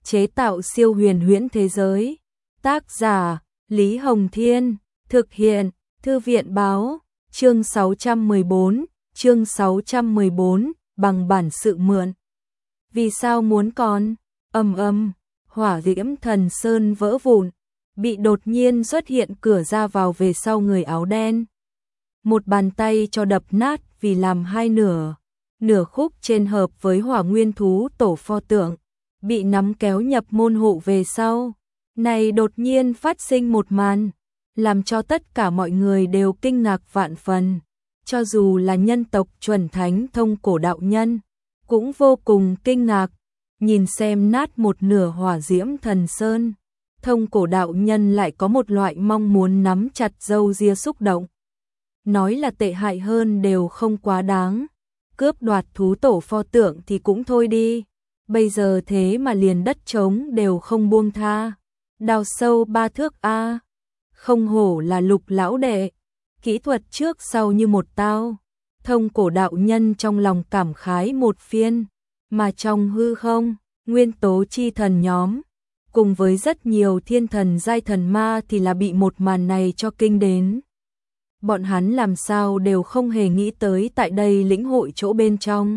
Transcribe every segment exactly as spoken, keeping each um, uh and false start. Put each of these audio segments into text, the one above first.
chế tạo siêu huyền huyễn thế giới. Tác giả Lý Hồng Thiên, thực hiện Thư viện Báo, chương sáu trăm mười bốn, chương sáu trăm mười bốn, bằng bản sự mượn. Vì sao muốn con? Ầm ầm, hỏa diễm thần sơn vỡ vụn, bị đột nhiên xuất hiện cửa ra vào về sau người áo đen. Một bàn tay cho đập nát vì làm hai nửa, nửa khúc trên hợp với hỏa nguyên thú tổ pho tượng, bị nắm kéo nhập môn hộ về sau. Này đột nhiên phát sinh một màn, làm cho tất cả mọi người đều kinh ngạc vạn phần, cho dù là nhân tộc chuẩn thánh thông cổ đạo nhân, cũng vô cùng kinh ngạc, nhìn xem nát một nửa hỏa diễm thần sơn. Thông cổ đạo nhân lại có một loại mong muốn nắm chặt râu ria xúc động. Nói là tệ hại hơn đều không quá đáng, cướp đoạt thú tổ pho tượng thì cũng thôi đi, bây giờ thế mà liền đất trống đều không buông tha. Đào sâu ba thước a, không hổ là Lục lão đệ, kỹ thuật trước sau như một tao. Thông cổ đạo nhân trong lòng cảm khái một phiên, mà trong hư không, nguyên tố chi thần nhóm, cùng với rất nhiều thiên thần giai thần ma thì là bị một màn này cho kinh đến. Bọn hắn làm sao đều không hề nghĩ tới tại đây lĩnh hội chỗ bên trong.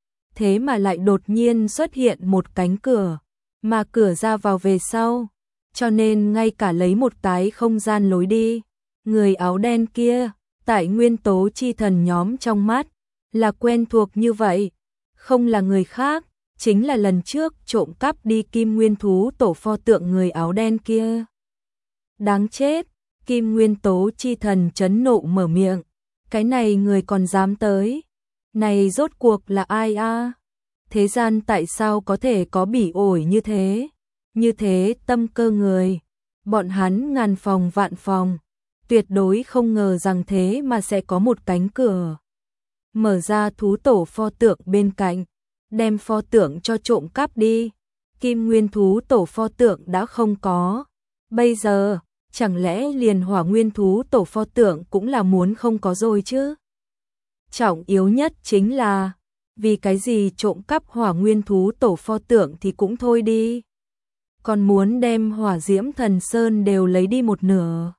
Thế mà lại đột nhiên xuất hiện một cánh cửa, mà cửa ra vào về sau, cho nên ngay cả lấy một cái không gian lối đi. Người áo đen kia, tại nguyên tố chi thần nhóm trong mắt, là quen thuộc như vậy, không là người khác, chính là lần trước trộm cắp đi kim nguyên thú tổ pho tượng người áo đen kia. Đáng chết, kim nguyên tố chi thần chấn nộ mở miệng, cái này người còn dám tới, này rốt cuộc là ai a? Thế gian tại sao có thể có bỉ ổi như thế, như thế tâm cơ người, bọn hắn ngàn phòng vạn phòng, tuyệt đối không ngờ rằng thế mà sẽ có một cánh cửa. Mở ra thú tổ pho tượng bên cạnh, đem pho tượng cho trộm cắp đi, kim nguyên thú tổ pho tượng đã không có, bây giờ, chẳng lẽ liền hỏa nguyên thú tổ pho tượng cũng là muốn không có rồi chứ? Trọng yếu nhất chính là, vì cái gì trộm cắp hỏa nguyên thú tổ pho tượng thì cũng thôi đi, còn muốn đem hỏa diễm thần sơn đều lấy đi một nửa.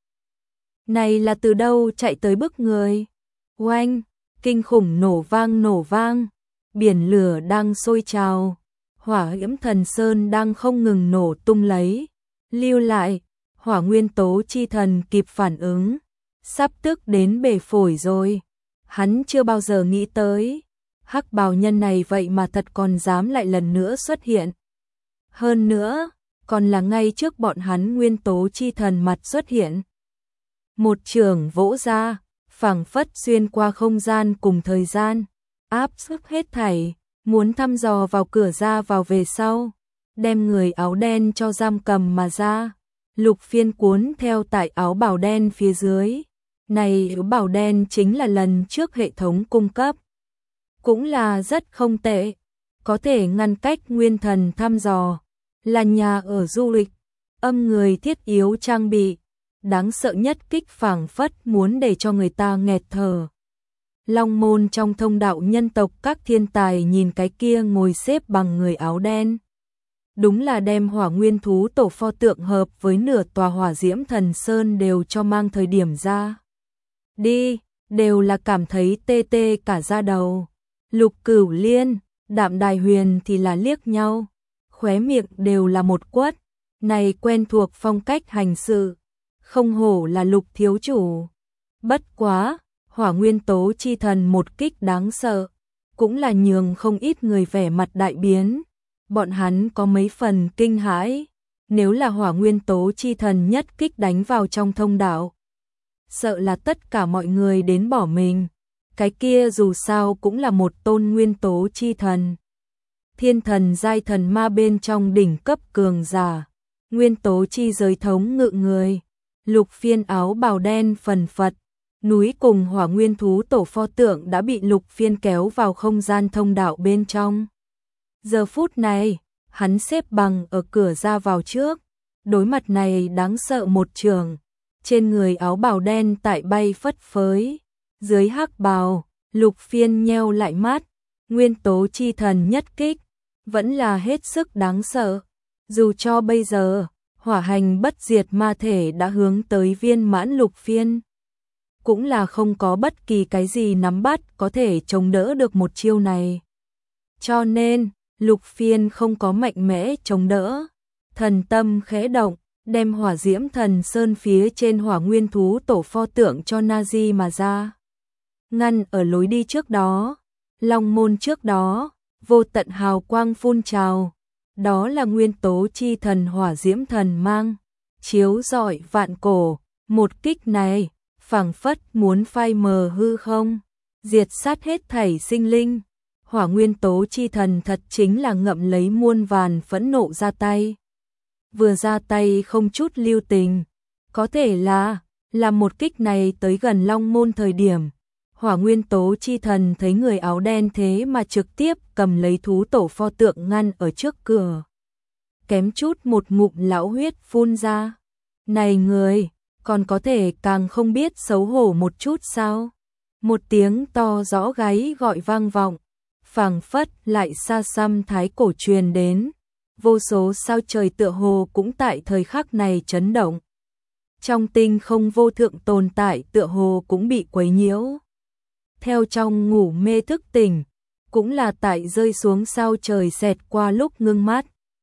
Này là từ đâu chạy tới bức người? Oanh, kinh khủng nổ vang nổ vang, biển lửa đang sôi trào, hỏa diễm thần sơn đang không ngừng nổ tung lấy, lưu lại, hỏa nguyên tố chi thần kịp phản ứng, sắp tức đến bể phổi rồi. Hắn chưa bao giờ nghĩ tới, hắc bào nhân này vậy mà thật còn dám lại lần nữa xuất hiện. Hơn nữa, còn là ngay trước bọn hắn nguyên tố chi thần mặt xuất hiện. Một trường vỗ ra, phảng phất xuyên qua không gian cùng thời gian, áp sức hết thảy, muốn thăm dò vào cửa ra vào về sau, đem người áo đen cho giam cầm mà ra. Lục Phiên cuốn theo tại áo bào đen phía dưới. Này áo bào đen chính là lần trước hệ thống cung cấp, cũng là rất không tệ, có thể ngăn cách nguyên thần thăm dò, là nhà ở du lịch, âm người thiết yếu trang bị, đáng sợ nhất kích phảng phất muốn để cho người ta nghẹt thở. Long môn trong thông đạo nhân tộc các thiên tài nhìn cái kia ngồi xếp bằng người áo đen. Đúng là đem hỏa nguyên thú tổ pho tượng hợp với nửa tòa hỏa diễm thần sơn đều cho mang thời điểm ra. Đi, đều là cảm thấy tê tê cả da đầu. Lục Cửu Liên, Đạm Đài Huyền thì là liếc nhau, khóe miệng đều là một quất, này quen thuộc phong cách hành sự, không hổ là Lục thiếu chủ. Bất quá, hỏa nguyên tố chi thần một kích đáng sợ, cũng là nhường không ít người vẻ mặt đại biến. Bọn hắn có mấy phần kinh hãi, nếu là hỏa nguyên tố chi thần nhất kích đánh vào trong thông đạo, sợ là tất cả mọi người đến bỏ mình, cái kia dù sao cũng là một tôn nguyên tố chi thần. Thiên thần giai thần ma bên trong đỉnh cấp cường giả, nguyên tố chi giới thống ngự người, Lục Phiên áo bào đen phần phật, núi cùng hỏa nguyên thú tổ pho tượng đã bị Lục Phiên kéo vào không gian thông đạo bên trong. Giờ phút này, hắn xếp bằng ở cửa ra vào trước, đối mặt này đáng sợ một trường, trên người áo bào đen tại bay phất phới, dưới hắc bào, Lục Phiên nheo lại mắt, nguyên tố chi thần nhất kích, vẫn là hết sức đáng sợ. Dù cho bây giờ, hỏa hành bất diệt ma thể đã hướng tới viên mãn Lục Phiên, cũng là không có bất kỳ cái gì nắm bắt có thể chống đỡ được một chiêu này. Cho nên, Lục Phiên không có mạnh mẽ chống đỡ. Thần tâm khẽ động, đem hỏa diễm thần sơn phía trên hỏa nguyên thú tổ pho tượng cho Nazi mà ra. Ngăn ở lối đi trước đó, long môn trước đó, vô tận hào quang phun trào. Đó là nguyên tố chi thần hỏa diễm thần mang, chiếu rọi vạn cổ. Một kích này, phảng phất muốn phai mờ hư không, diệt sát hết thảy sinh linh. Hỏa nguyên tố chi thần thật chính là ngậm lấy muôn vàn phẫn nộ ra tay. Vừa ra tay không chút lưu tình, có thể là, là một kích này tới gần long môn thời điểm. Hỏa nguyên tố chi thần thấy người áo đen thế mà trực tiếp cầm lấy thú tổ pho tượng ngăn ở trước cửa. Kém chút một ngụm lão huyết phun ra. Này người, còn có thể càng không biết xấu hổ một chút sao? Một tiếng to rõ gáy gọi vang vọng, phảng phất lại xa xăm thái cổ truyền đến. Vô số sao trời tựa hồ cũng tại thời khắc này chấn động. Trong tinh không vô thượng tồn tại tựa hồ cũng bị quấy nhiễu. Theo trong ngủ mê thức tỉnh, cũng là tại rơi xuống sao trời xẹt qua lúc ngưng mắt.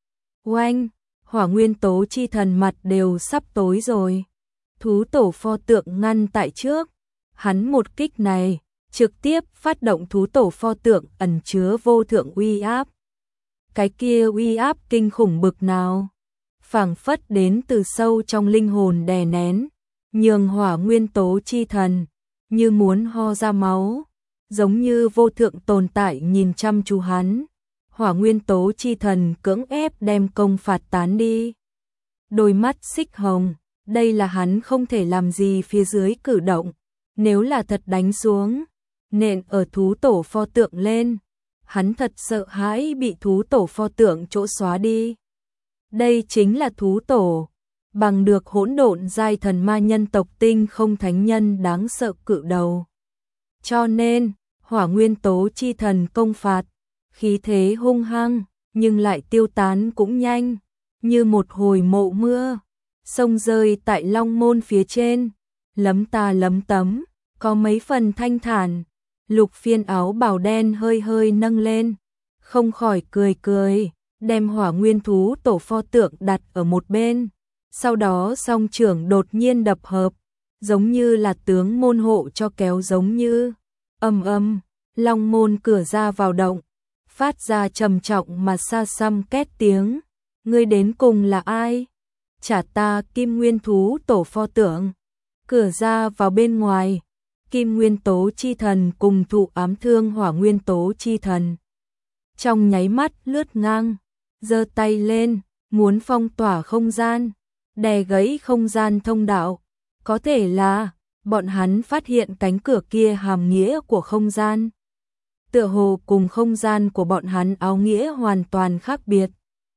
Oanh, hỏa nguyên tố chi thần mặt đều sắp tối rồi. Thú tổ pho tượng ngăn tại trước, hắn một kích này, trực tiếp phát động thú tổ pho tượng ẩn chứa vô thượng uy áp. Cái kia uy áp kinh khủng bực nào, phảng phất đến từ sâu trong linh hồn đè nén, nhường hỏa nguyên tố chi thần như muốn ho ra máu, giống như vô thượng tồn tại nhìn chăm chú hắn. Hỏa nguyên tố chi thần cưỡng ép đem công phạt tán đi. Đôi mắt xích hồng, đây là hắn không thể làm gì phía dưới cử động, nếu là thật đánh xuống, nện ở thú tổ pho tượng lên, hắn thật sợ hãi bị thú tổ pho tượng chỗ xóa đi. Đây chính là thú tổ, bằng được hỗn độn giai thần ma nhân tộc tinh không thánh nhân đáng sợ cự đầu. Cho nên, hỏa nguyên tố chi thần công phạt, khí thế hung hăng, nhưng lại tiêu tán cũng nhanh, như một hồi mộ mưa, sông rơi tại long môn phía trên, lấm ta lấm tấm, có mấy phần thanh thản. Lục Phiên áo bào đen hơi hơi nâng lên, không khỏi cười cười, đem hỏa nguyên thú tổ pho tượng đặt ở một bên. Sau đó song trưởng đột nhiên đập hợp, giống như là tướng môn hộ cho kéo giống như. Ầm ầm, long môn cửa ra vào động, phát ra trầm trọng mà xa xăm két tiếng. Ngươi đến cùng là ai? Trả ta kim nguyên thú tổ pho tượng. Cửa ra vào bên ngoài, kim nguyên tố chi thần cùng thụ ám thương hỏa nguyên tố chi thần. Trong nháy mắt lướt ngang, giơ tay lên, muốn phong tỏa không gian, đè gãy không gian thông đạo. Có thể là, bọn hắn phát hiện cánh cửa kia hàm nghĩa của không gian. Tựa hồ cùng không gian của bọn hắn áo nghĩa hoàn toàn khác biệt.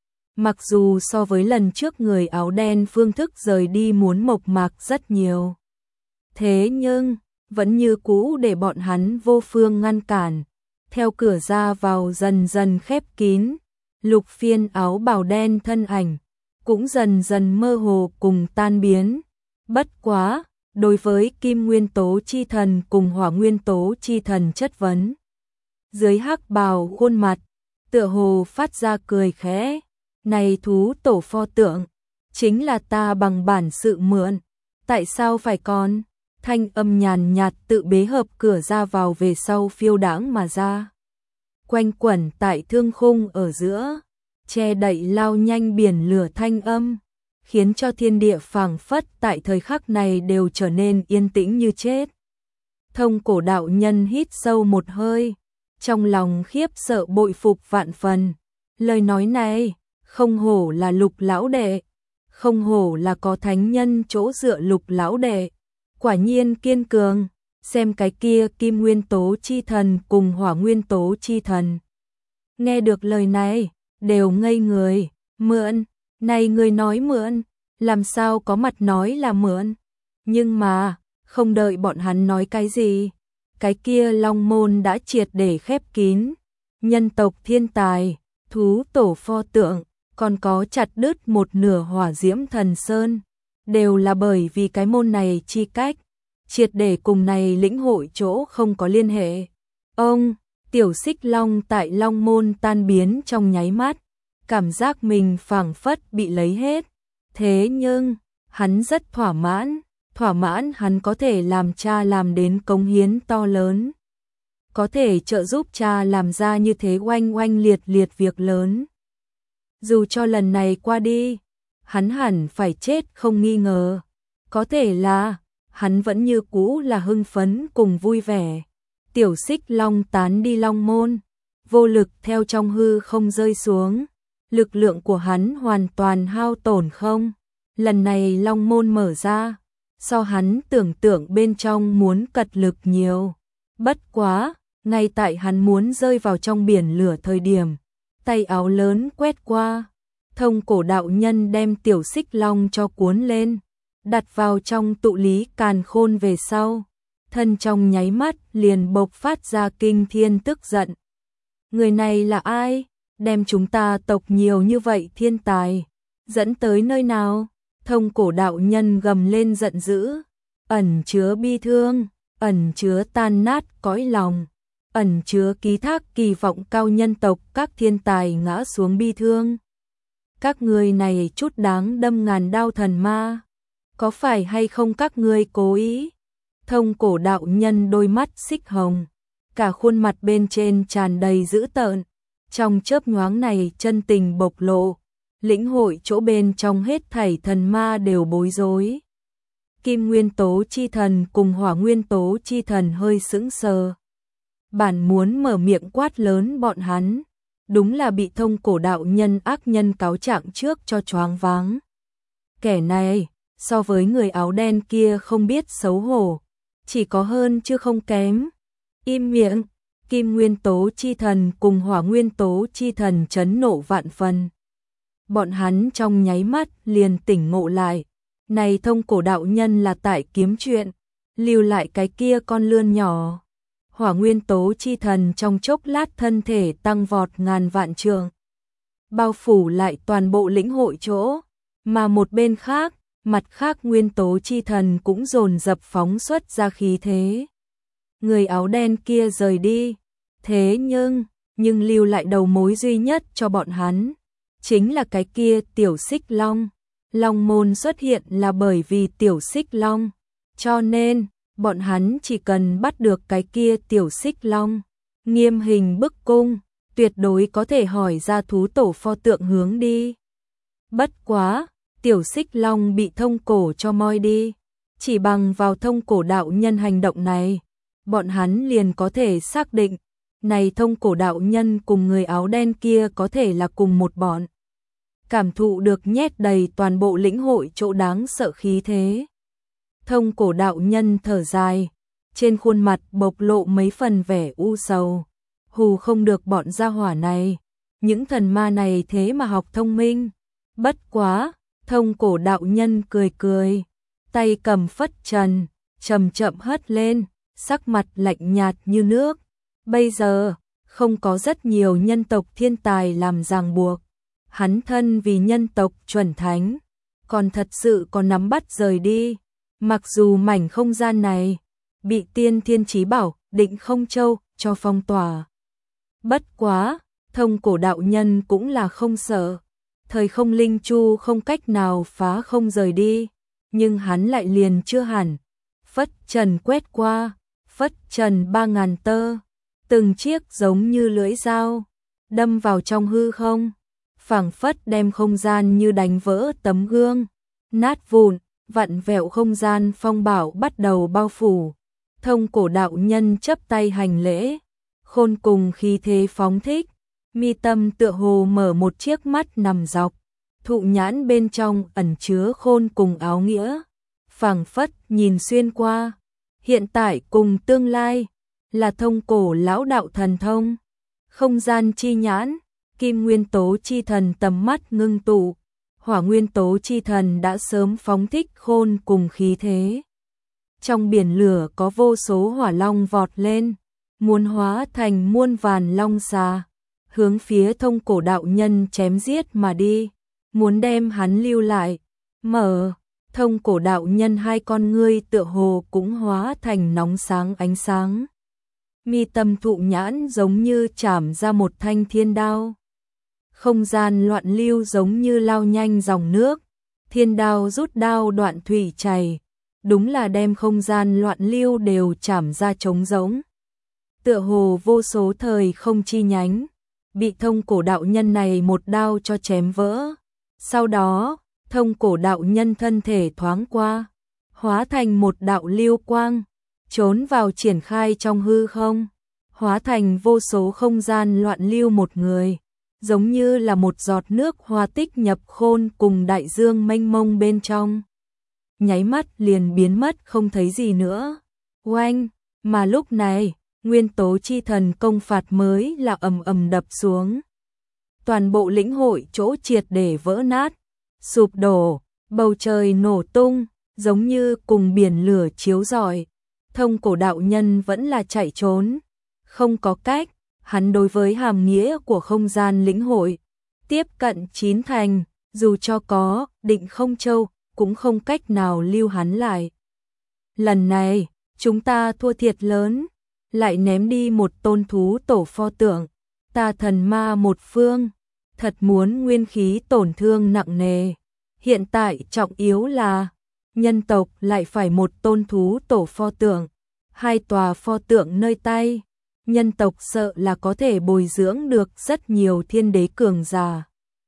Mặc dù so với lần trước người áo đen phương thức rời đi muốn mộc mạc rất nhiều. Thế nhưng, vẫn như cũ để bọn hắn vô phương ngăn cản. Theo cửa ra vào dần dần khép kín, Lục Phiên áo bào đen thân ảnh, cũng dần dần mơ hồ cùng tan biến. Bất quá, đối với kim nguyên tố chi thần cùng hỏa nguyên tố chi thần chất vấn. Dưới hắc bào khuôn mặt, tựa hồ phát ra cười khẽ. Này thú tổ pho tượng, chính là ta bằng bản sự mượn, tại sao phải còn? Thanh âm nhàn nhạt tự bế hợp cửa ra vào về sau phiêu đãng mà ra. Quanh quẩn tại thương khung ở giữa, che đậy lao nhanh biển lửa thanh âm, khiến cho thiên địa phảng phất tại thời khắc này đều trở nên yên tĩnh như chết. Thông cổ đạo nhân hít sâu một hơi, trong lòng khiếp sợ bội phục vạn phần. Lời nói này, không hổ là Lục lão đệ, không hổ là có thánh nhân chỗ dựa Lục lão đệ, quả nhiên kiên cường. Xem cái kia kim nguyên tố chi thần cùng hỏa nguyên tố chi thần, nghe được lời này đều ngây người. Mượn, này người nói mượn, làm sao có mặt nói là mượn? Nhưng mà, không đợi bọn hắn nói cái gì, cái kia long môn đã triệt để khép kín. Nhân tộc thiên tài, thú tổ pho tượng, còn có chặt đứt một nửa hỏa diễm thần sơn, đều là bởi vì cái môn này chi cách, triệt để cùng này lĩnh hội chỗ không có liên hệ. Ông, tiểu xích long tại long môn tan biến trong nháy mắt, cảm giác mình phảng phất bị lấy hết. Thế nhưng, hắn rất thỏa mãn, thỏa mãn hắn có thể làm cha làm đến cống hiến to lớn. Có thể trợ giúp cha làm ra như thế oanh oanh liệt liệt việc lớn. Dù cho lần này qua đi, hắn hẳn phải chết không nghi ngờ. Có thể là, hắn vẫn như cũ là hưng phấn cùng vui vẻ. Tiểu xích long tán đi long môn, vô lực theo trong hư không rơi xuống. Lực lượng của hắn hoàn toàn hao tổn không. Lần này long môn mở ra, so hắn tưởng tượng bên trong muốn cật lực nhiều. Bất quá, ngay tại hắn muốn rơi vào trong biển lửa thời điểm, tay áo lớn quét qua, thông cổ đạo nhân đem tiểu xích long cho cuốn lên, đặt vào trong tụ lý càn khôn về sau, thân trong nháy mắt liền bộc phát ra kinh thiên tức giận. Người này là ai? Đem chúng ta tộc nhiều như vậy thiên tài, dẫn tới nơi nào? Thông cổ đạo nhân gầm lên giận dữ, ẩn chứa bi thương, ẩn chứa tan nát cõi lòng, ẩn chứa ký thác kỳ vọng cao nhân tộc các thiên tài ngã xuống bi thương. Các ngươi này chút đáng đâm ngàn đao thần ma, có phải hay không các ngươi cố ý? Thông cổ đạo nhân đôi mắt xích hồng, cả khuôn mặt bên trên tràn đầy dữ tợn, trong chớp nhoáng này chân tình bộc lộ, lĩnh hội chỗ bên trong hết thảy thần ma đều bối rối. Kim nguyên tố chi thần cùng hỏa nguyên tố chi thần hơi sững sờ. Bản muốn mở miệng quát lớn bọn hắn, đúng là bị thông cổ đạo nhân ác nhân cáo trạng trước cho choáng váng. Kẻ này, so với người áo đen kia không biết xấu hổ, chỉ có hơn chứ không kém. Im miệng, kim nguyên tố chi thần cùng hỏa nguyên tố chi thần chấn nộ vạn phần. Bọn hắn trong nháy mắt liền tỉnh ngộ lại, này thông cổ đạo nhân là tại kiếm chuyện, lưu lại cái kia con lươn nhỏ. Hỏa nguyên tố chi thần trong chốc lát thân thể tăng vọt ngàn vạn trượng, bao phủ lại toàn bộ lĩnh hội chỗ, mà một bên khác, mặt khác nguyên tố chi thần cũng dồn dập phóng xuất ra khí thế. Người áo đen kia rời đi, thế nhưng, nhưng lưu lại đầu mối duy nhất cho bọn hắn, chính là cái kia tiểu xích long. Long môn xuất hiện là bởi vì tiểu xích long, cho nên, bọn hắn chỉ cần bắt được cái kia tiểu xích long, nghiêm hình bức cung, tuyệt đối có thể hỏi ra thú tổ pho tượng hướng đi. Bất quá, tiểu xích long bị thông cổ cho moi đi, chỉ bằng vào thông cổ đạo nhân hành động này, bọn hắn liền có thể xác định, này thông cổ đạo nhân cùng người áo đen kia có thể là cùng một bọn. Cảm thụ được nhét đầy toàn bộ lĩnh hội chỗ đáng sợ khí thế. Thông cổ đạo nhân thở dài, trên khuôn mặt bộc lộ mấy phần vẻ u sầu. Hù không được bọn gia hỏa này, những thần ma này thế mà học thông minh. Bất quá, thông cổ đạo nhân cười cười, tay cầm phất trần, chậm chậm hất lên, sắc mặt lạnh nhạt như nước. Bây giờ, không có rất nhiều nhân tộc thiên tài làm ràng buộc. Hắn thân vì nhân tộc chuẩn thánh, còn thật sự có nắm bắt rời đi. Mặc dù mảnh không gian này bị tiên thiên chí bảo Định Không Châu cho phong tỏa. Bất quá, thông cổ đạo nhân cũng là không sợ. Thời không linh chu không cách nào phá không rời đi, nhưng hắn lại liền chưa hẳn. Phất trần quét qua, phất trần ba ngàn tơ, từng chiếc giống như lưỡi dao, đâm vào trong hư không. Phảng phất đem không gian như đánh vỡ tấm gương, nát vụn, vặn vẹo không gian phong bảo bắt đầu bao phủ. Thông cổ đạo nhân chấp tay hành lễ, khôn cùng khí thế phóng thích, mi tâm tựa hồ mở một chiếc mắt nằm dọc, thụ nhãn bên trong ẩn chứa khôn cùng áo nghĩa, phảng phất nhìn xuyên qua, hiện tại cùng tương lai, là thông cổ lão đạo thần thông, không gian chi nhãn. Kim nguyên tố chi thần tầm mắt ngưng tụ, hỏa nguyên tố chi thần đã sớm phóng thích khôn cùng khí thế. Trong biển lửa có vô số hỏa long vọt lên, muốn hóa thành muôn vàn long xà, hướng phía Thông Cổ đạo nhân chém giết mà đi, muốn đem hắn lưu lại. Mở, Thông Cổ đạo nhân hai con ngươi tựa hồ cũng hóa thành nóng sáng ánh sáng. Mi tâm thụ nhãn giống như chảm ra một thanh thiên đao. Không gian loạn lưu giống như lao nhanh dòng nước, thiên đao rút đao đoạn thủy chảy, đúng là đem không gian loạn lưu đều chảm ra trống rỗng. Tựa hồ vô số thời không chi nhánh, bị Thông Cổ đạo nhân này một đao cho chém vỡ. Sau đó, Thông Cổ đạo nhân thân thể thoáng qua, hóa thành một đạo lưu quang, trốn vào triển khai trong hư không, hóa thành vô số không gian loạn lưu một người, giống như là một giọt nước hoa tích nhập khôn cùng đại dương mênh mông bên trong. Nháy mắt liền biến mất không thấy gì nữa. Oanh, mà lúc này, nguyên tố chi thần công phạt mới là ầm ầm đập xuống. Toàn bộ lĩnh hội chỗ triệt để vỡ nát, sụp đổ, bầu trời nổ tung, giống như cùng biển lửa chiếu rọi. Thông Cổ đạo nhân vẫn là chạy trốn, không có cách, hắn đối với hàm nghĩa của không gian lĩnh hội tiếp cận chín thành, dù cho có Định Không Châu cũng không cách nào lưu hắn lại. Lần này, chúng ta thua thiệt lớn, lại ném đi một tôn thú tổ pho tượng, ta thần ma một phương, thật muốn nguyên khí tổn thương nặng nề. Hiện tại trọng yếu là, nhân tộc lại phải một tôn thú tổ pho tượng, hai tòa pho tượng nơi tay, nhân tộc sợ là có thể bồi dưỡng được rất nhiều thiên đế cường giả.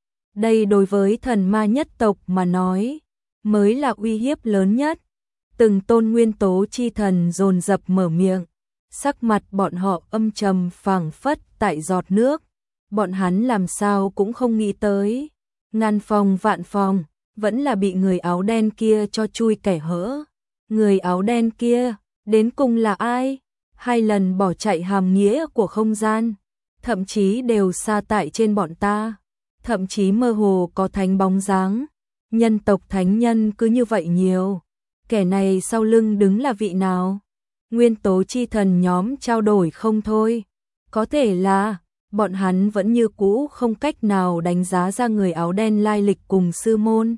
Đây đối với thần ma nhất tộc mà nói, mới là uy hiếp lớn nhất. Từng tôn nguyên tố chi thần dồn dập mở miệng, sắc mặt bọn họ âm trầm phảng phất tại giọt nước. Bọn hắn làm sao cũng không nghĩ tới, ngàn phòng vạn phòng, vẫn là bị người áo đen kia cho chui kẻ hở. Người áo đen kia, đến cùng là ai? Hai lần bỏ chạy hàm nghĩa của không gian, thậm chí đều xa tại trên bọn ta, thậm chí mơ hồ có thánh bóng dáng. Nhân tộc thánh nhân cứ như vậy nhiều, kẻ này sau lưng đứng là vị nào? Nguyên tố chi thần nhóm trao đổi không thôi, có thể là bọn hắn vẫn như cũ không cách nào đánh giá ra người áo đen lai lịch cùng sư môn.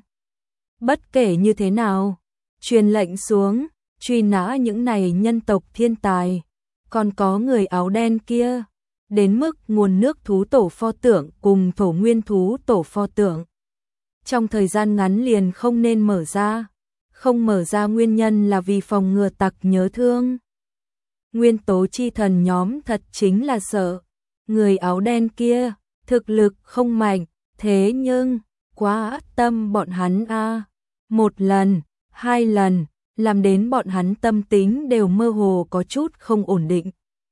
Bất kể như thế nào, truyền lệnh xuống, truy nã những này nhân tộc thiên tài, còn có người áo đen kia, đến mức nguồn nước thú tổ pho tượng cùng thổ nguyên thú tổ pho tượng. Trong thời gian ngắn liền không nên mở ra, không mở ra nguyên nhân là vì phòng ngừa tặc nhớ thương. Nguyên tố chi thần nhóm thật chính là sợ, người áo đen kia, thực lực không mạnh, thế nhưng, quá tâm bọn hắn a. Một lần, hai lần, làm đến bọn hắn tâm tính đều mơ hồ có chút không ổn định.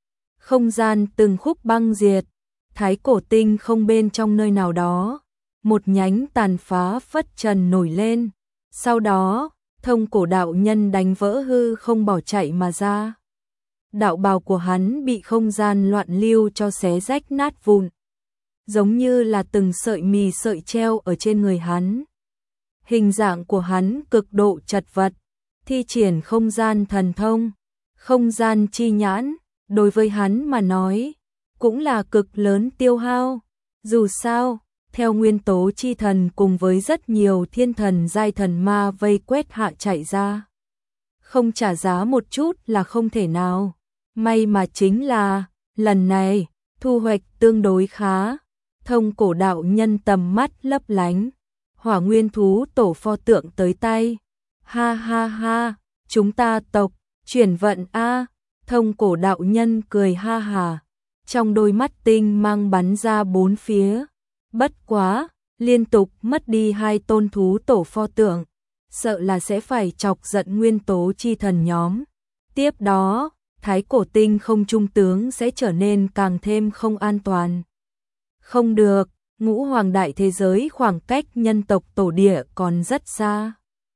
Không gian từng khúc băng diệt, thái cổ tinh không bên trong nơi nào đó, một nhánh tàn phá phất trần nổi lên, sau đó, Thông Cổ đạo nhân đánh vỡ hư không bỏ chạy mà ra. Đạo bào của hắn bị không gian loạn lưu cho xé rách nát vụn, giống như là từng sợi mì sợi treo ở trên người hắn. Hình dạng của hắn cực độ chật vật, thi triển không gian thần thông, không gian chi nhãn, đối với hắn mà nói, cũng là cực lớn tiêu hao. Dù sao, theo nguyên tố chi thần cùng với rất nhiều thiên thần giai thần ma vây quét hạ chạy ra, không trả giá một chút là không thể nào. May mà chính là, lần này, thu hoạch tương đối khá. Thông Cổ đạo nhân tầm mắt lấp lánh, hỏa nguyên thú tổ pho tượng tới tay. Ha ha ha, chúng ta tộc, chuyển vận a. Thông Cổ đạo nhân cười ha hà, trong đôi mắt tinh mang bắn ra bốn phía. Bất quá, liên tục mất đi hai tôn thú tổ pho tượng, sợ là sẽ phải chọc giận nguyên tố chi thần nhóm. Tiếp đó, thái cổ tinh không trung tướng sẽ trở nên càng thêm không an toàn. Không được, ngũ hoàng đại thế giới khoảng cách nhân tộc tổ địa còn rất xa.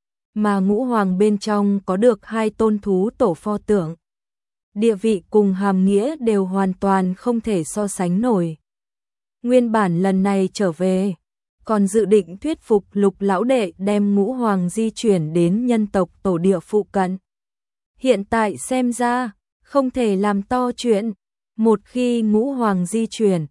Mà ngũ hoàng bên trong có được hai tôn thú tổ pho tượng. Địa vị cùng hàm nghĩa đều hoàn toàn không thể so sánh nổi. Nguyên bản lần này trở về, còn dự định thuyết phục Lục lão đệ đem ngũ hoàng di chuyển đến nhân tộc tổ địa phụ cận. Hiện tại xem ra, không thể làm to chuyện, một khi ngũ hoàng di chuyển,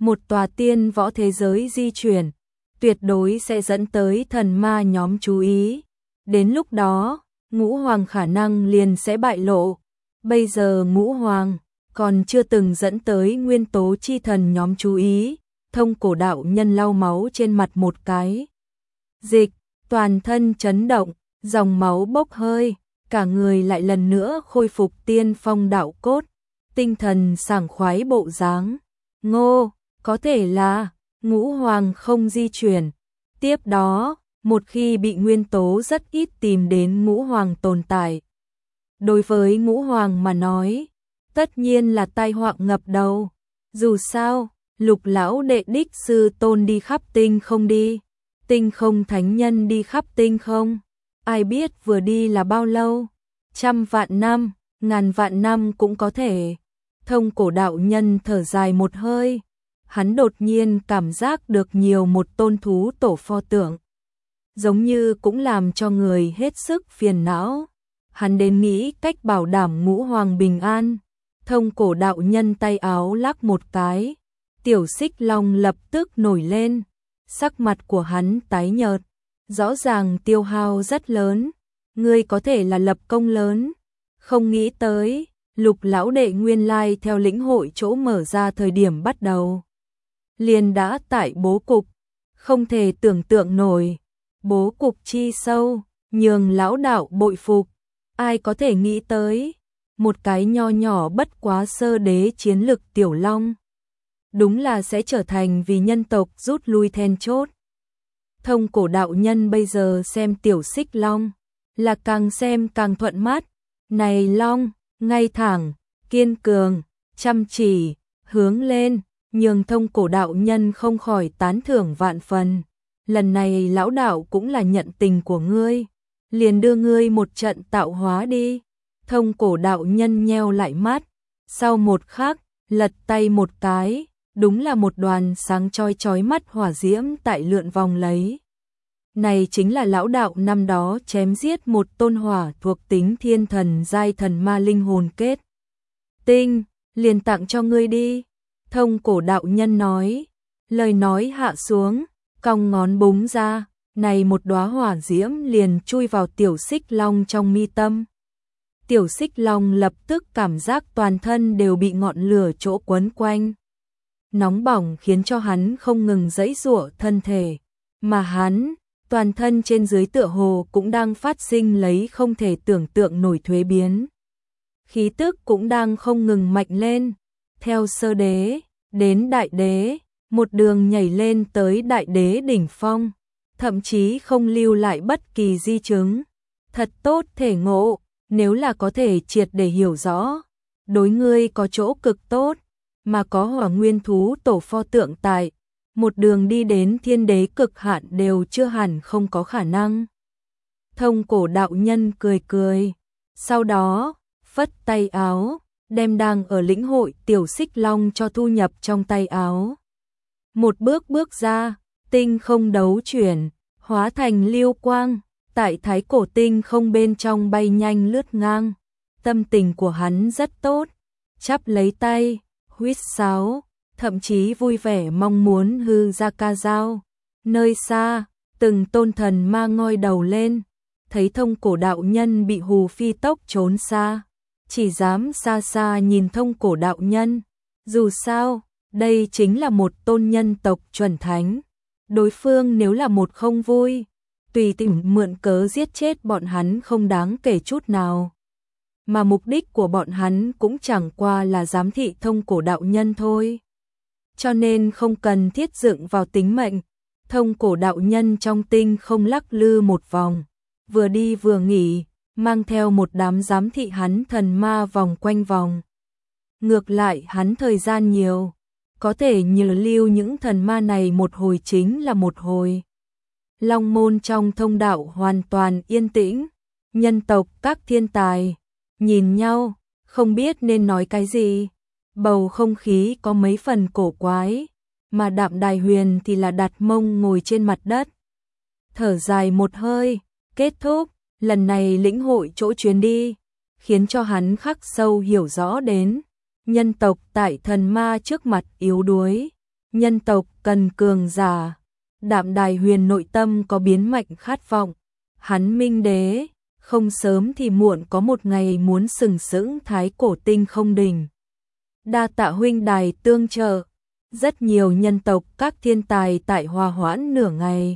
một tòa tiên võ thế giới di chuyển, tuyệt đối sẽ dẫn tới thần ma nhóm chú ý. Đến lúc đó, Ngũ Hoàng khả năng liền sẽ bại lộ. Bây giờ Ngũ Hoàng còn chưa từng dẫn tới nguyên tố chi thần nhóm chú ý. Thông Cổ đạo nhân lau máu trên mặt một cái. Dịch, toàn thân chấn động, dòng máu bốc hơi, cả người lại lần nữa khôi phục tiên phong đạo cốt, tinh thần sảng khoái bộ dáng. Ngô, có thể là Ngũ Hoàng không di chuyển. Tiếp đó, một khi bị nguyên tố rất ít tìm đến Ngũ Hoàng tồn tại. Đối với Ngũ Hoàng mà nói, tất nhiên là tai họa ngập đầu. Dù sao, Lục lão đệ đích sư tôn đi khắp tinh không đi, tinh không thánh nhân đi khắp tinh không, ai biết vừa đi là bao lâu, trăm vạn năm, ngàn vạn năm cũng có thể. Thông Cổ đạo nhân thở dài một hơi, hắn đột nhiên cảm giác được nhiều một tôn thú tổ pho tượng, giống như cũng làm cho người hết sức phiền não. Hắn đến nghĩ cách bảo đảm Ngũ Hoàng bình an. Thông Cổ đạo nhân tay áo lắc một cái, Tiểu Xích Long lập tức nổi lên, sắc mặt của hắn tái nhợt, rõ ràng tiêu hao rất lớn. Ngươi có thể là lập công lớn, không nghĩ tới, Lục lão đệ nguyên lai theo lĩnh hội chỗ mở ra thời điểm bắt đầu, liền đã tại bố cục, không thể tưởng tượng nổi, bố cục chi sâu, nhường lão đạo bội phục. Ai có thể nghĩ tới, một cái nho nhỏ bất quá sơ đế chiến lực tiểu long, đúng là sẽ trở thành vì nhân tộc rút lui then chốt. Thông Cổ đạo nhân bây giờ xem Tiểu Xích Long, là càng xem càng thuận mắt. Này long, ngay thẳng, kiên cường, chăm chỉ, hướng lên, nhường Thông Cổ đạo nhân không khỏi tán thưởng vạn phần. Lần này lão đạo cũng là nhận tình của ngươi, liền đưa ngươi một trận tạo hóa đi. Thông Cổ đạo nhân nheo lại mắt, sau một khắc, lật tay một cái, đúng là một đoàn sáng chói chói mắt hỏa diễm tại lượn vòng lấy. Này chính là lão đạo năm đó chém giết một tôn hỏa thuộc tính thiên thần giai thần ma linh hồn kết tinh, liền tặng cho ngươi đi. Thông Cổ đạo nhân nói, lời nói hạ xuống, cong ngón búng ra, này một đóa hỏa diễm liền chui vào Tiểu Xích Long trong mi tâm. Tiểu Xích Long lập tức cảm giác toàn thân đều bị ngọn lửa chỗ quấn quanh. Nóng bỏng khiến cho hắn không ngừng giãy giụa thân thể, mà hắn, toàn thân trên dưới tựa hồ cũng đang phát sinh lấy không thể tưởng tượng nổi thuế biến. Khí tức cũng đang không ngừng mạnh lên, theo sơ đế, đến đại đế, một đường nhảy lên tới đại đế đỉnh phong, thậm chí không lưu lại bất kỳ di chứng. Thật tốt thể ngộ, nếu là có thể triệt để hiểu rõ, đối ngươi có chỗ cực tốt, mà có hỏa nguyên thú tổ pho tượng tại, một đường đi đến thiên đế cực hạn đều chưa hẳn không có khả năng. Thông Cổ đạo nhân cười cười, sau đó, phất tay áo, đem đang ở lĩnh hội Tiểu Xích Long cho thu nhập trong tay áo. Một bước bước ra, tinh không đấu chuyển, hóa thành lưu quang, tại thái cổ tinh không bên trong bay nhanh lướt ngang. Tâm tình của hắn rất tốt, chắp lấy tay, huýt sáo, thậm chí vui vẻ mong muốn hư ra ca dao. Nơi xa, từng tôn thần ma ngoi đầu lên, thấy Thông Cổ đạo nhân bị hù phi tốc trốn xa, chỉ dám xa xa nhìn Thông Cổ đạo nhân. Dù sao, đây chính là một tôn nhân tộc chuẩn thánh, đối phương nếu là một không vui, tùy tiện mượn cớ giết chết bọn hắn không đáng kể chút nào. Mà mục đích của bọn hắn cũng chẳng qua là giám thị Thông Cổ đạo nhân thôi. Cho nên không cần thiết dựng vào tính mệnh. Thông Cổ đạo nhân trong tinh không lắc lư một vòng, vừa đi vừa nghỉ, mang theo một đám giám thị hắn thần ma vòng quanh vòng. Ngược lại hắn thời gian nhiều, có thể nhờ lưu những thần ma này một hồi chính là một hồi. Long môn trong thông đạo hoàn toàn yên tĩnh, nhân tộc các thiên tài nhìn nhau, không biết nên nói cái gì. Bầu không khí có mấy phần cổ quái, mà Đạm Đài Huyền thì là đặt mông ngồi trên mặt đất. Thở dài một hơi, kết thúc, lần này lĩnh hội chỗ chuyến đi, khiến cho hắn khắc sâu hiểu rõ đến nhân tộc tại thần ma trước mặt yếu đuối, Nhân tộc cần cường giả. Đạm Đài Huyền nội tâm có biến mạnh khát vọng. Hắn minh đế, không sớm thì muộn có một ngày muốn sừng sững thái cổ tinh không đỉnh. Đa tạ huynh đài tương trợ. Rất nhiều nhân tộc các thiên tài tại hòa hoãn nửa ngày.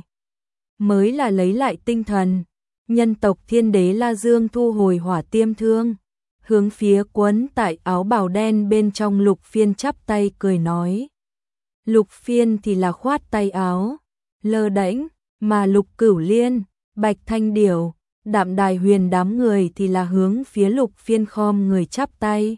Mới là lấy lại tinh thần. Nhân tộc thiên đế La Dương thu hồi hỏa tiêm thương. Hướng phía quấn tại áo bào đen bên trong Lục Phiên chắp tay cười nói. Lục Phiên thì là khoát tay áo, lơ đễnh, mà Lục Cửu Liên, Bạch Thanh Điểu, Đạm Đài Huyền đám người thì là hướng phía Lục Phiên khom người chắp tay.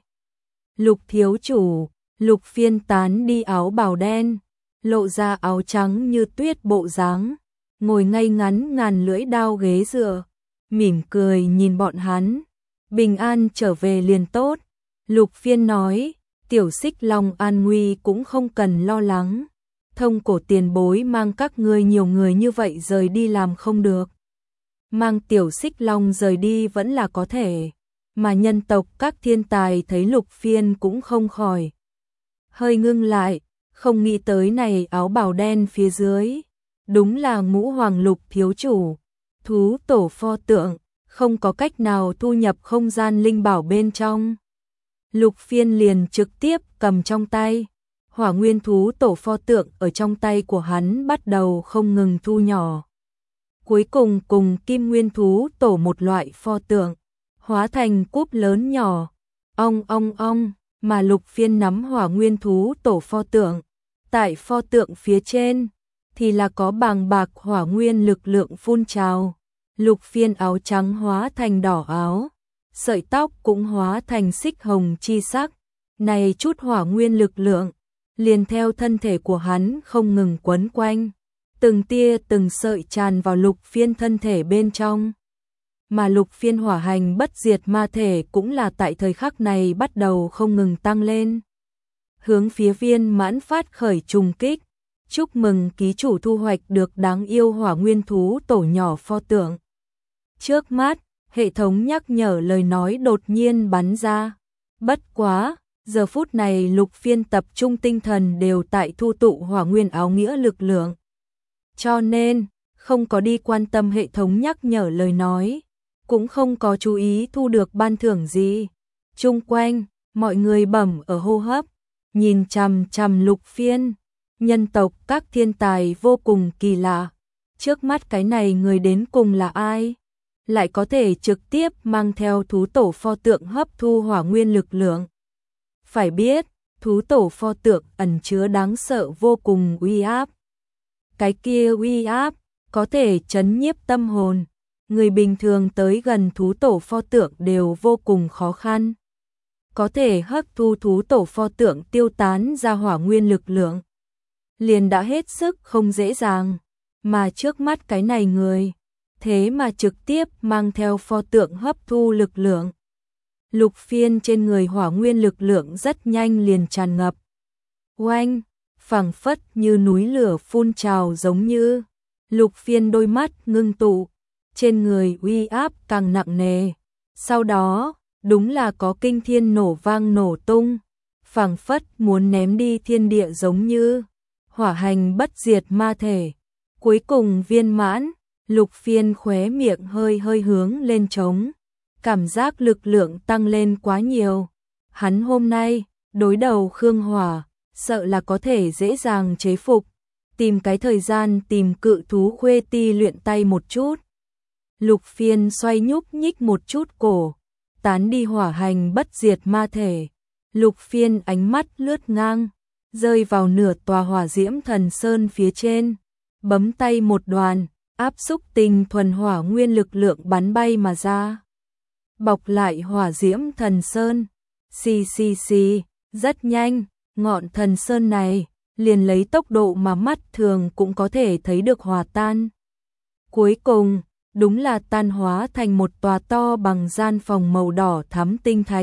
Lục thiếu chủ, Lục Phiên tán đi áo bào đen, lộ ra áo trắng như tuyết bộ dáng, ngồi ngay ngắn ngàn lưỡi đao ghế dựa, mỉm cười nhìn bọn hắn. Bình an trở về liền tốt. Lục Phiên nói, tiểu Xích Long an nguy cũng không cần lo lắng. Thông cổ tiền bối mang các ngươi nhiều người như vậy rời đi làm không được. Mang tiểu Xích Long rời đi vẫn là có thể. Mà nhân tộc các thiên tài thấy Lục Phiên cũng không khỏi. Hơi ngưng lại, không nghĩ tới này áo bào đen phía dưới. Đúng là Ngũ Hoàng Lục thiếu chủ, thú tổ pho tượng. Không có cách nào thu nhập không gian linh bảo bên trong. Lục Phiên liền trực tiếp cầm trong tay. Hỏa nguyên thú tổ pho tượng ở trong tay của hắn bắt đầu không ngừng thu nhỏ. Cuối cùng cùng kim nguyên thú tổ một loại pho tượng, hóa thành cúp lớn nhỏ. Ong ong ong, mà Lục Phiên nắm hỏa nguyên thú tổ pho tượng. Tại pho tượng phía trên, thì là có bàng bạc hỏa nguyên lực lượng phun trào. Lục Phiên áo trắng hóa thành đỏ áo, sợi tóc cũng hóa thành xích hồng chi sắc. Này chút hỏa nguyên lực lượng, liền theo thân thể của hắn không ngừng quấn quanh. Từng tia từng sợi tràn vào Lục Phiên thân thể bên trong. Mà Lục Phiên hỏa hành bất diệt ma thể cũng là tại thời khắc này bắt đầu không ngừng tăng lên. Hướng phía Viên Mãn phát khởi trùng kích. Chúc mừng ký chủ thu hoạch được đáng yêu hỏa nguyên thú tổ nhỏ pho tượng. Trước mắt, hệ thống nhắc nhở lời nói đột nhiên bắn ra. Bất quá, giờ phút này Lục Phiên tập trung tinh thần đều tại thu tụ hỏa nguyên áo nghĩa lực lượng. Cho nên, không có đi quan tâm hệ thống nhắc nhở lời nói, cũng không có chú ý thu được ban thưởng gì. Chung quanh, mọi người bẩm ở hô hấp, nhìn chằm chằm Lục Phiên. Nhân tộc các thiên tài vô cùng kỳ lạ. Trước mắt cái này người đến cùng là ai? Lại có thể trực tiếp mang theo thú tổ pho tượng hấp thu hỏa nguyên lực lượng. Phải biết, thú tổ pho tượng ẩn chứa đáng sợ vô cùng uy áp. Cái kia uy áp, có thể chấn nhiếp tâm hồn. Người bình thường tới gần thú tổ pho tượng đều vô cùng khó khăn. Có thể hấp thu thú tổ pho tượng tiêu tán ra hỏa nguyên lực lượng. Liền đã hết sức không dễ dàng. Mà trước mắt cái này người, thế mà trực tiếp mang theo pho tượng hấp thu lực lượng. Lục Phiên trên người hỏa nguyên lực lượng rất nhanh liền tràn ngập. Oanh, phảng phất như núi lửa phun trào giống như. Lục Phiên đôi mắt ngưng tụ, trên người uy áp càng nặng nề. Sau đó, đúng là có kinh thiên nổ vang nổ tung, phảng phất muốn ném đi thiên địa giống như. Hỏa hành bất diệt ma thể, cuối cùng viên mãn. Lục Phiên khóe miệng hơi hơi hướng lên trống, cảm giác lực lượng tăng lên quá nhiều. Hắn hôm nay, đối đầu Khương Hỏa, sợ là có thể dễ dàng chế phục, tìm cái thời gian tìm cự thú Khuê Ti luyện tay một chút. Lục Phiên xoay nhúc nhích một chút cổ, tán đi hỏa hành bất diệt ma thể. Lục Phiên ánh mắt lướt ngang, rơi vào nửa tòa hỏa diễm thần sơn phía trên, bấm tay một đoàn. Áp xúc tinh thuần hỏa nguyên lực lượng bắn bay mà ra. Bọc lại hỏa diễm thần sơn. Xì xì xì, rất nhanh, ngọn thần sơn này, liền lấy tốc độ mà mắt thường cũng có thể thấy được hòa tan. Cuối cùng, đúng là tan hóa thành một tòa to bằng gian phòng màu đỏ thắm tinh thạch.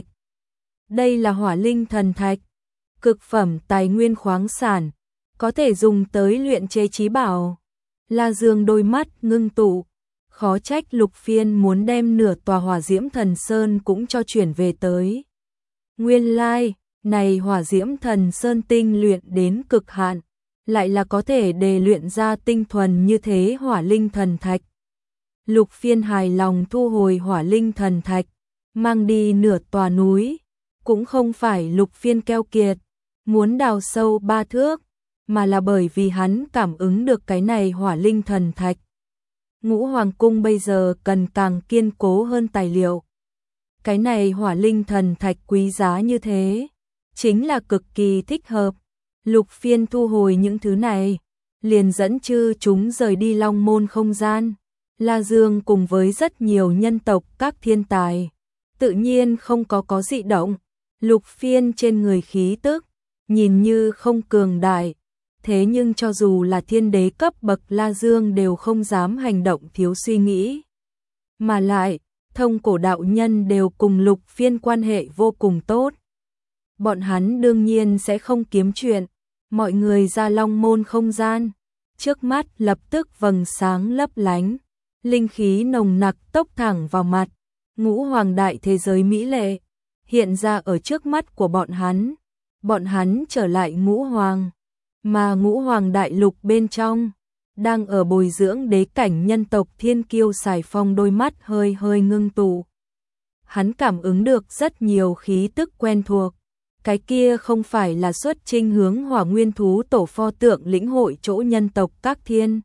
Đây là hỏa linh thần thạch, cực phẩm tài nguyên khoáng sản, có thể dùng tới luyện chế chí bảo. La Dương đôi mắt ngưng tụ, khó trách Lục Phiên muốn đem nửa tòa hỏa diễm thần sơn cũng cho chuyển về tới. Nguyên lai, like, này hỏa diễm thần sơn tinh luyện đến cực hạn, lại là có thể đề luyện ra tinh thuần như thế hỏa linh thần thạch. Lục Phiên hài lòng thu hồi hỏa linh thần thạch, mang đi nửa tòa núi, cũng không phải Lục Phiên keo kiệt, muốn đào sâu ba thước, mà là bởi vì hắn cảm ứng được cái này hỏa linh thần thạch. Ngũ Hoàng cung bây giờ cần càng kiên cố hơn tài liệu. Cái này hỏa linh thần thạch quý giá như thế, chính là cực kỳ thích hợp. Lục Phiên thu hồi những thứ này, liền dẫn chư chúng rời đi Long Môn không gian. La Dương cùng với rất nhiều nhân tộc các thiên tài, tự nhiên không có có dị động. Lục Phiên trên người khí tức, nhìn như không cường đại, thế nhưng cho dù là thiên đế cấp bậc La Dương đều không dám hành động thiếu suy nghĩ. Mà lại, Thông Cổ đạo nhân đều cùng Lục Phiên quan hệ vô cùng tốt. Bọn hắn đương nhiên sẽ không kiếm chuyện. Mọi người ra Long Môn không gian, trước mắt lập tức vầng sáng lấp lánh, linh khí nồng nặc tốc thẳng vào mặt. Ngũ Hoàng đại thế giới mỹ lệ hiện ra ở trước mắt của bọn hắn. Bọn hắn trở lại Ngũ Hoàng, mà Ngũ Hoàng đại lục bên trong đang ở bồi dưỡng đế cảnh nhân tộc thiên kiêu Sải Phong đôi mắt hơi hơi ngưng tụ. Hắn cảm ứng được rất nhiều khí tức quen thuộc. Cái kia không phải là xuất chinh hướng Hỏa Nguyên thú tổ pho tượng lĩnh hội chỗ nhân tộc các thiên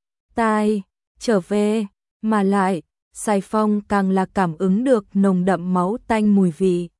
tai trở về, mà lại Sải Phong càng là cảm ứng được nồng đậm máu tanh mùi vị.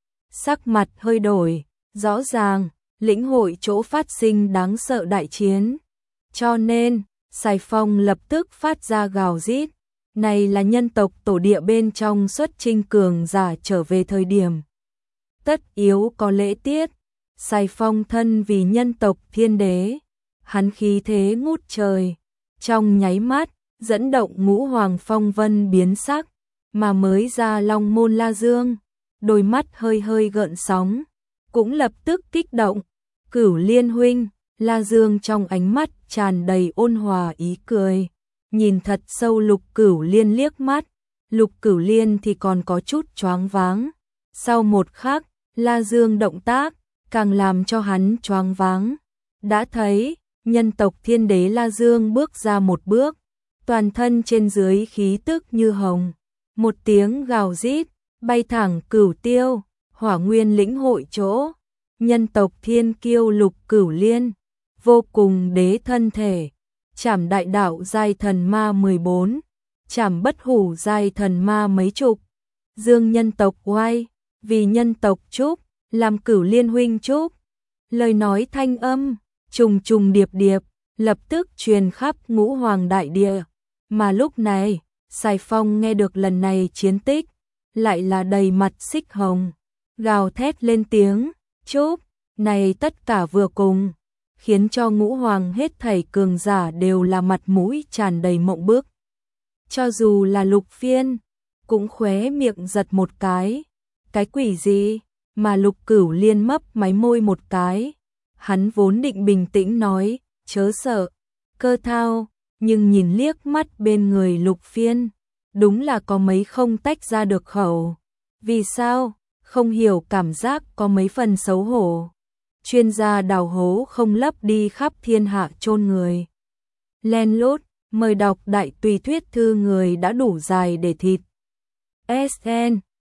Sắc mặt hơi đổi, rõ ràng lĩnh hội chỗ phát sinh đáng sợ đại chiến. Cho nên, Sải Phong lập tức phát ra gào rít, này là nhân tộc tổ địa bên trong xuất chinh cường giả trở về thời điểm. Tất yếu có lễ tiết, Sải Phong thân vì nhân tộc thiên đế, hắn khí thế ngút trời, trong nháy mắt, dẫn động Ngũ Hoàng phong vân biến sắc, mà mới ra Long Môn La Dương, đôi mắt hơi hơi gợn sóng, cũng lập tức kích động. Cửu Liên huynh, La Dương trong ánh mắt tràn đầy ôn hòa ý cười, nhìn thật sâu Lục Cửu Liên liếc mắt, Lục Cửu Liên thì còn có chút choáng váng. Sau một khắc, La Dương động tác càng làm cho hắn choáng váng. Đã thấy, nhân tộc thiên đế La Dương bước ra một bước, toàn thân trên dưới khí tức như hồng, một tiếng gào rít, bay thẳng Cửu Tiêu, Hỏa Nguyên lĩnh hội chỗ. Nhân tộc thiên kiêu Lục Cửu Liên, vô cùng đế thân thể, trảm đại đạo giai thần ma mười bốn, trảm bất hủ giai thần ma mấy chục. Dương nhân tộc oai, vì nhân tộc chúc, làm Cửu Liên huynh chúc. Lời nói thanh âm, trùng trùng điệp điệp, lập tức truyền khắp Ngũ Hoàng đại địa. Mà lúc này, Sải Phong nghe được lần này chiến tích, lại là đầy mặt xích hồng, gào thét lên tiếng. Chúc, này tất cả vừa cùng, khiến cho Ngũ Hoàng hết thảy cường giả đều là mặt mũi tràn đầy mộng bức. Cho dù là Lục Phiên, cũng khóe miệng giật một cái. Cái quỷ gì, mà Lục Cửu Liên mấp máy môi một cái. Hắn vốn định bình tĩnh nói, chớ sợ, Cơ Thao, nhưng nhìn liếc mắt bên người Lục Phiên, đúng là có mấy không tách ra được khẩu. Vì sao? Không hiểu, cảm giác có mấy phần xấu hổ. Chuyên gia đào hố không lấp đi khắp thiên hạ chôn người. Len lút, mời đọc đại tùy thuyết thư người đã đủ dài để thịt. ét en